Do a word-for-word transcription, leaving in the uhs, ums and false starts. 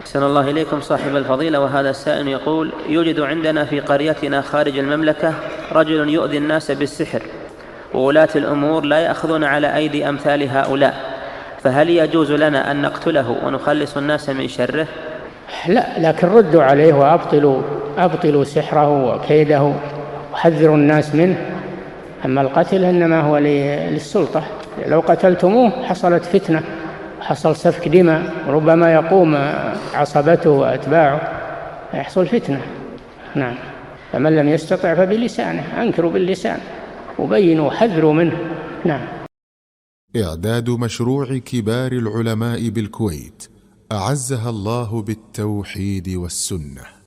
أحسن الله إليكم صاحب الفضيلة. وهذا السائل يقول: يوجد عندنا في قريتنا خارج المملكة رجل يؤذي الناس بالسحر، وولاة الأمور لا يأخذون على أيدي أمثال هؤلاء، فهل يجوز لنا أن نقتله ونخلص الناس من شره؟ لا، لكن ردوا عليه وأبطلوا أبطلوا سحره وكيده وحذروا الناس منه. أما القتل إنما هو للسلطة، لو قتلتموه حصلت فتنة، حصل سفك دماء، ربما يقوم عصبته وأتباعه، يحصل فتنة. نعم. فمن لم يستطع فبلسانه، أنكروا باللسان وبينوا حذروا منه. نعم. إعداد مشروع كبار العلماء بالكويت أعزها الله بالتوحيد والسنة.